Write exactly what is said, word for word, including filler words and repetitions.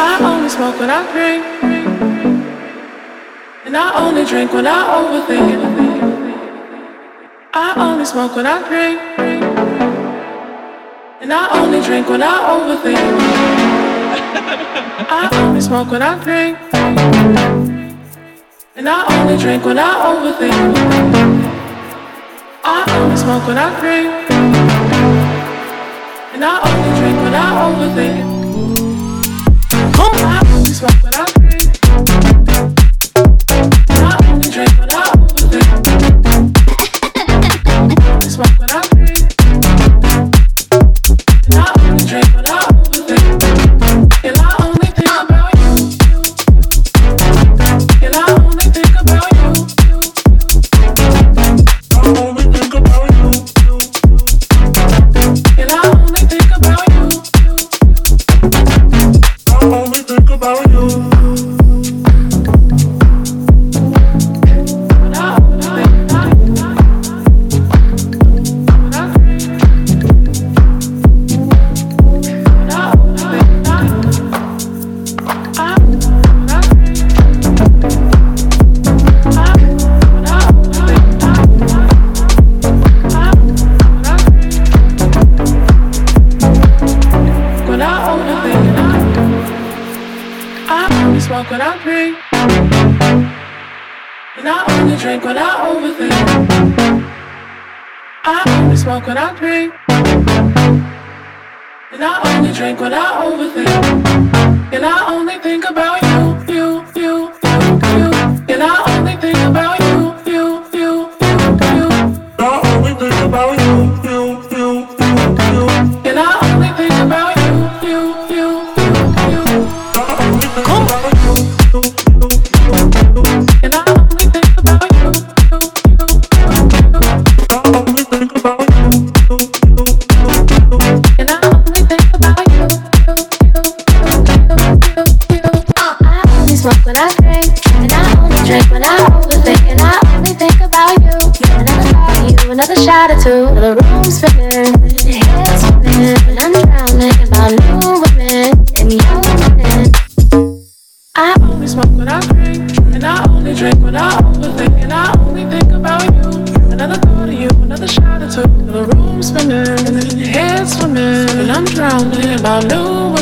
I only smoke when I drink, and I only drink when I overthink. I only smoke when I drink, and I only drink when I overthink. I only smoke when I drink, and I only drink when I overthink. I only smoke when I drink, and I only drink when I overthink. I only smoke when I drink, and I only drink when I overthink. I only smoke when I drink, and I only drink when I overthink. And I only think about you, and I only think about you. I only think about you, and I only think about you. I only think about you. Smoke when I drink, and I only drink when I overthink. I only smoke when I drink, and I only drink when I overthink. And I only think about you, you, you, you, you. And I only think about you, you, you, you, you. I only think about you, you, you, you, you. And I only think about you, you, you, you, you. I only think about you. And I only think about you. I only think about you. And I only think about you. I only smoke when I drink, and I only drink when I overthink. And I only think about you. Another thought of you, another shot or two. The room's spinning, the head's spinning, and I'm drowning about new women and young women. I only smoke when I drink, and I only drink when I overthink. And I only think about you. Another thought of you, another shot or two. The room's spinning, and your head's swimming, and I'm drowning about new